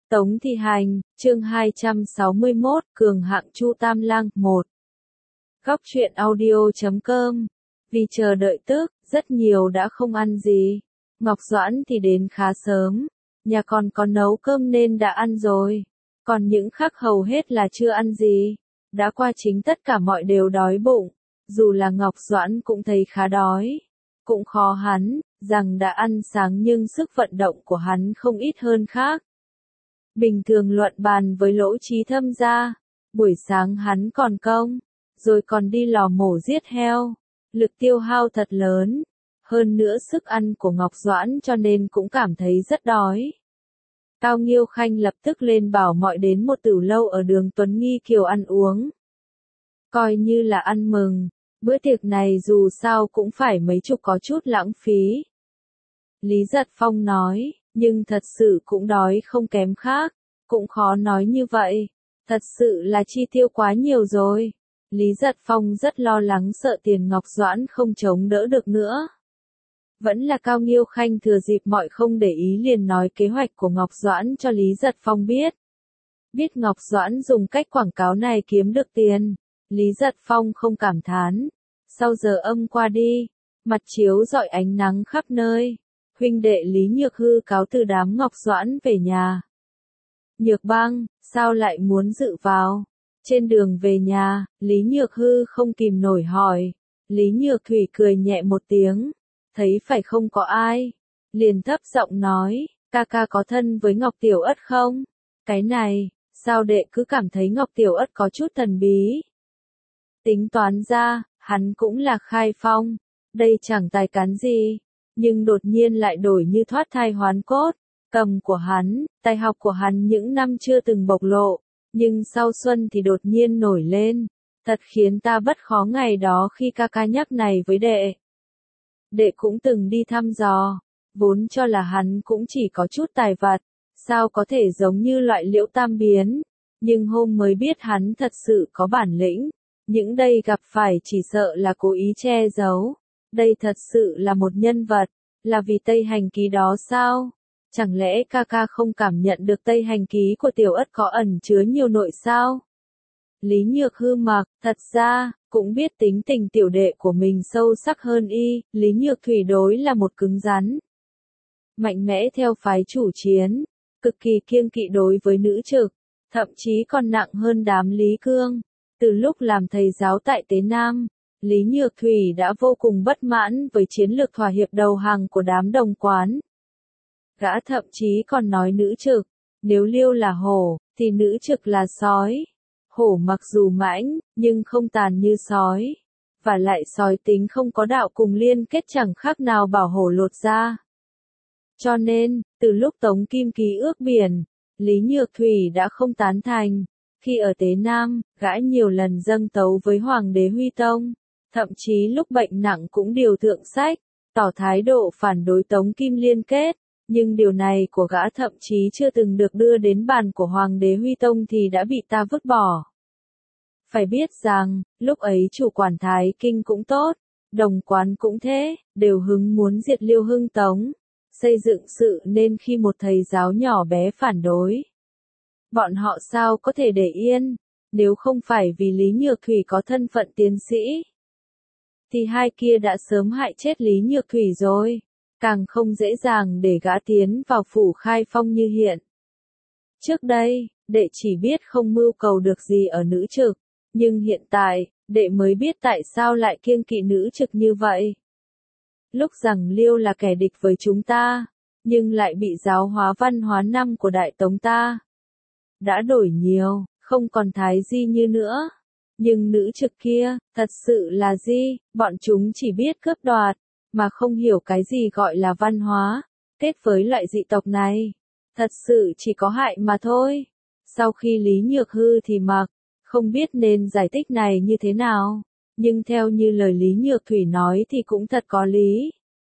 Tống Thi Hành, chương 261, Cường hạng Chu Tam Lang 1. Góc truyện audio.com. Vì chờ đợi tức, rất nhiều đã không ăn gì. Ngọc Doãn thì đến khá sớm, nhà còn có nấu cơm nên đã ăn rồi. Còn những khác hầu hết là chưa ăn gì. Đã qua chính tất cả mọi đều đói bụng. Dù là Ngọc Doãn cũng thấy khá đói. Cũng khó hắn, rằng đã ăn sáng nhưng sức vận động của hắn không ít hơn khác. Bình thường luận bàn với Lỗ Trí Thâm ra, buổi sáng hắn còn công, rồi còn đi lò mổ giết heo, lực tiêu hao thật lớn, hơn nữa sức ăn của Ngọc Doãn cho nên cũng cảm thấy rất đói. Cao Nghiêu Khanh lập tức lên bảo mọi đến một tửu lâu ở đường Tuấn Nghi Kiều ăn uống. Coi như là ăn mừng, bữa tiệc này dù sao cũng phải mấy chục có chút lãng phí. Lý Giật Phong nói, nhưng thật sự cũng đói không kém khác, cũng khó nói như vậy, thật sự là chi tiêu quá nhiều rồi. Lý Giật Phong rất lo lắng sợ tiền Ngọc Doãn không chống đỡ được nữa. Vẫn là Cao Nghiêu Khanh thừa dịp mọi không để ý liền nói kế hoạch của Ngọc Doãn cho Lý Giật Phong biết. Biết Ngọc Doãn dùng cách quảng cáo này kiếm được tiền, Lý Giật Phong không cảm thán. Sau giờ âm qua đi, mặt chiếu rọi ánh nắng khắp nơi. Huynh đệ Lý Nhược Hư cáo từ đám Ngọc Doãn về nhà. Nhược Băng, sao lại muốn dự vào? Trên đường về nhà, Lý Nhược Hư không kìm nổi hỏi. Lý Nhược Thủy cười nhẹ một tiếng, thấy phải không có ai, liền thấp giọng nói, ca ca có thân với Ngọc Tiểu Ất không? Cái này, sao đệ cứ cảm thấy Ngọc Tiểu Ất có chút thần bí? Tính toán ra, hắn cũng là khai phong, đây chẳng tài cán gì. Nhưng đột nhiên lại đổi như thoát thai hoán cốt, cầm của hắn, tài học của hắn những năm chưa từng bộc lộ, nhưng sau xuân thì đột nhiên nổi lên, thật khiến ta bất khó ngày đó khi ca ca nhắc này với đệ. Đệ cũng từng đi thăm dò, vốn cho là hắn cũng chỉ có chút tài vật, sao có thể giống như loại Liễu Tam Biến, nhưng hôm mới biết hắn thật sự có bản lĩnh, những đây gặp phải chỉ sợ là cố ý che giấu. Đây thật sự là một nhân vật, là vì Tây Hành Ký đó sao? Chẳng lẽ ca ca không cảm nhận được Tây Hành Ký của Tiểu Ất có ẩn chứa nhiều nội sao? Lý Nhược Hư mặc, thật ra, cũng biết tính tình tiểu đệ của mình sâu sắc hơn y, Lý Nhược Thủy đối là một cứng rắn. Mạnh mẽ theo phái chủ chiến, cực kỳ kiêng kỵ đối với nữ trực, thậm chí còn nặng hơn đám Lý Cương. Từ lúc làm thầy giáo tại Tế Nam, Lý Nhược Thủy đã vô cùng bất mãn với chiến lược thỏa hiệp đầu hàng của đám đồng quán. Gã thậm chí còn nói nữ trực, nếu Liêu là hổ, thì nữ trực là sói. Hổ mặc dù mãnh, nhưng không tàn như sói. Và lại sói tính không có đạo cùng liên kết chẳng khác nào bảo hổ lột da. Cho nên, từ lúc Tống Kim ký ước biển, Lý Nhược Thủy đã không tán thành. Khi ở Tế Nam, gã nhiều lần dâng tấu với Hoàng đế Huy Tông. Thậm chí lúc bệnh nặng cũng điều thượng sách, tỏ thái độ phản đối Tống Kim liên kết, nhưng điều này của gã thậm chí chưa từng được đưa đến bàn của Hoàng đế Huy Tông thì đã bị ta vứt bỏ. Phải biết rằng, lúc ấy chủ quản Thái Kinh cũng tốt, đồng quán cũng thế, đều hứng muốn diệt Liêu Hưng Tống, xây dựng sự nên khi một thầy giáo nhỏ bé phản đối. Bọn họ sao có thể để yên, nếu không phải vì Lý Nhược Thủy có thân phận tiến sĩ. Thì hai kia đã sớm hại chết Lý Nhược Thủy rồi, càng không dễ dàng để gã tiến vào phủ khai phong như hiện. Trước đây, đệ chỉ biết không mưu cầu được gì ở nữ trực, nhưng hiện tại, đệ mới biết tại sao lại kiêng kỵ nữ trực như vậy. Lúc rằng Liêu là kẻ địch với chúng ta, nhưng lại bị giáo hóa văn hóa năm của Đại Tống ta. Đã đổi nhiều, không còn thái di như nữa. Nhưng nữ trực kia, thật sự là gì, bọn chúng chỉ biết cướp đoạt, mà không hiểu cái gì gọi là văn hóa, kết với loại dị tộc này. Thật sự chỉ có hại mà thôi. Sau khi Lý Nhược Hư thì mặc, không biết nên giải thích này như thế nào, nhưng theo như lời Lý Nhược Thủy nói thì cũng thật có lý.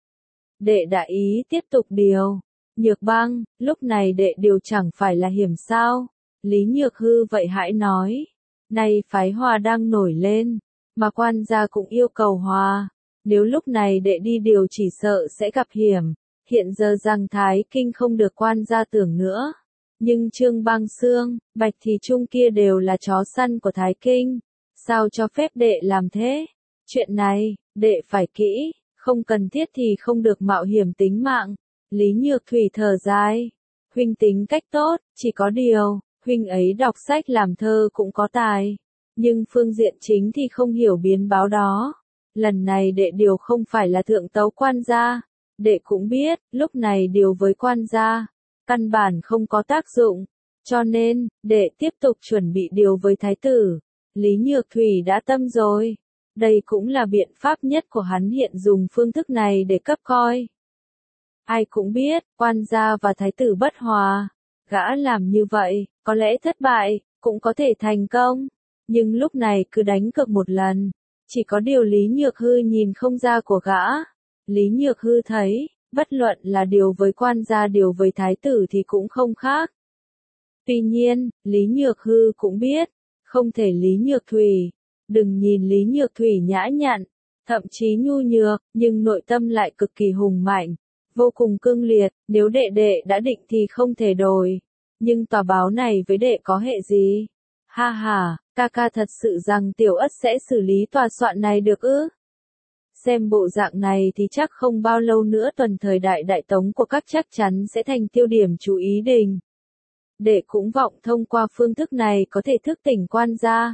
Đệ đại ý tiếp tục điều. Nhược Băng, lúc này đệ điều chẳng phải là hiểm sao? Lý Nhược Hư vậy hãy nói. Nay phái Hòa đang nổi lên, mà quan gia cũng yêu cầu hòa. Nếu lúc này đệ đi điều chỉ sợ sẽ gặp hiểm. Hiện giờ rằng Thái Kinh không được quan gia tưởng nữa. Nhưng Trương Băng Xương, Bạch Thì Trung kia đều là chó săn của Thái Kinh. Sao cho phép đệ làm thế? Chuyện này, đệ phải kỹ, không cần thiết thì không được mạo hiểm tính mạng. Lý Nhược Thủy thở dài. Huynh tính cách tốt, chỉ có điều, huynh ấy đọc sách làm thơ cũng có tài. Nhưng phương diện chính thì không hiểu biến báo đó. Lần này đệ điều không phải là thượng tấu quan gia. Đệ cũng biết, lúc này điều với quan gia, căn bản không có tác dụng. Cho nên, đệ tiếp tục chuẩn bị điều với thái tử. Lý Nhược Thủy đã tâm rồi. Đây cũng là biện pháp nhất của hắn hiện dùng phương thức này để cấp coi. Ai cũng biết, quan gia và thái tử bất hòa. Gã làm như vậy, có lẽ thất bại, cũng có thể thành công. Nhưng lúc này cứ đánh cược một lần. Chỉ có điều Lý Nhược Hư nhìn không ra của gã. Lý Nhược Hư thấy, bất luận là điều với quan gia điều với thái tử thì cũng không khác. Tuy nhiên, Lý Nhược Hư cũng biết, không thể Lý Nhược Thủy. Đừng nhìn Lý Nhược Thủy nhã nhặn, thậm chí nhu nhược, nhưng nội tâm lại cực kỳ hùng mạnh, vô cùng cương liệt, nếu đệ đệ đã định thì không thể đổi. Nhưng tòa báo này với đệ có hệ gì? Ha ha, ca ca thật sự rằng Tiểu Ất sẽ xử lý tòa soạn này được ư? Xem bộ dạng này thì chắc không bao lâu nữa tuần thời đại Đại Tống của các chắc chắn sẽ thành tiêu điểm chú ý đình. Đệ cũng vọng thông qua phương thức này có thể thức tỉnh quan gia.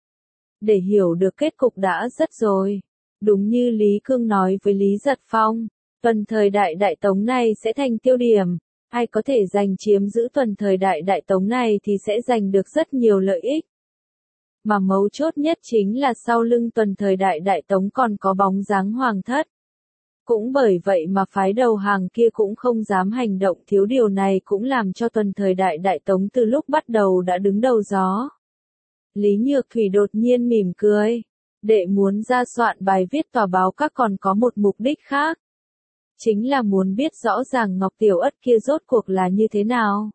Để hiểu được kết cục đã rất rồi. Đúng như Lý Cương nói với Lý Giật Phong, tuần thời đại Đại Tống này sẽ thành tiêu điểm. Ai có thể giành chiếm giữ tuần thời đại Đại Tống này thì sẽ giành được rất nhiều lợi ích. Mà mấu chốt nhất chính là sau lưng tuần thời đại Đại Tống còn có bóng dáng hoàng thất. Cũng bởi vậy mà phái đầu hàng kia cũng không dám hành động thiếu điều này cũng làm cho tuần thời đại Đại Tống từ lúc bắt đầu đã đứng đầu gió. Lý Nhược Thủy đột nhiên mỉm cười. Đệ muốn ra soạn bài viết tòa báo các còn có một mục đích khác. Chính là muốn biết rõ ràng Ngọc Tiểu Ất kia rốt cuộc là như thế nào.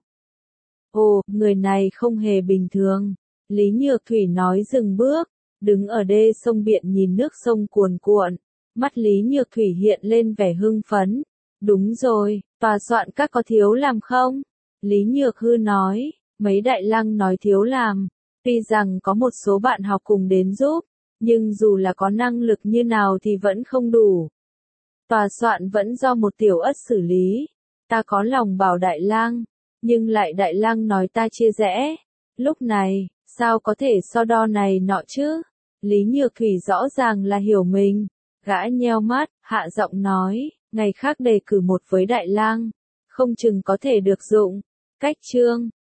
Ồ, người này không hề bình thường. Lý Nhược Thủy nói dừng bước, đứng ở đê sông Biện nhìn nước sông cuồn cuộn. Mắt Lý Nhược Thủy hiện lên vẻ hưng phấn. Đúng rồi, tòa soạn các có thiếu làm không? Lý Nhược Hư nói, mấy đại lăng nói thiếu làm. Tuy rằng có một số bạn học cùng đến giúp, nhưng dù là có năng lực như nào thì vẫn không đủ. Tòa soạn vẫn do một Tiểu Ất xử lý. Ta có lòng bảo đại lang, nhưng lại đại lang nói ta chia rẽ. Lúc này, sao có thể so đo này nọ chứ? Lý Nhược Thủy rõ ràng là hiểu mình. Gã nheo mắt, hạ giọng nói, ngày khác đề cử một với đại lang, không chừng có thể được dụng. Cách chương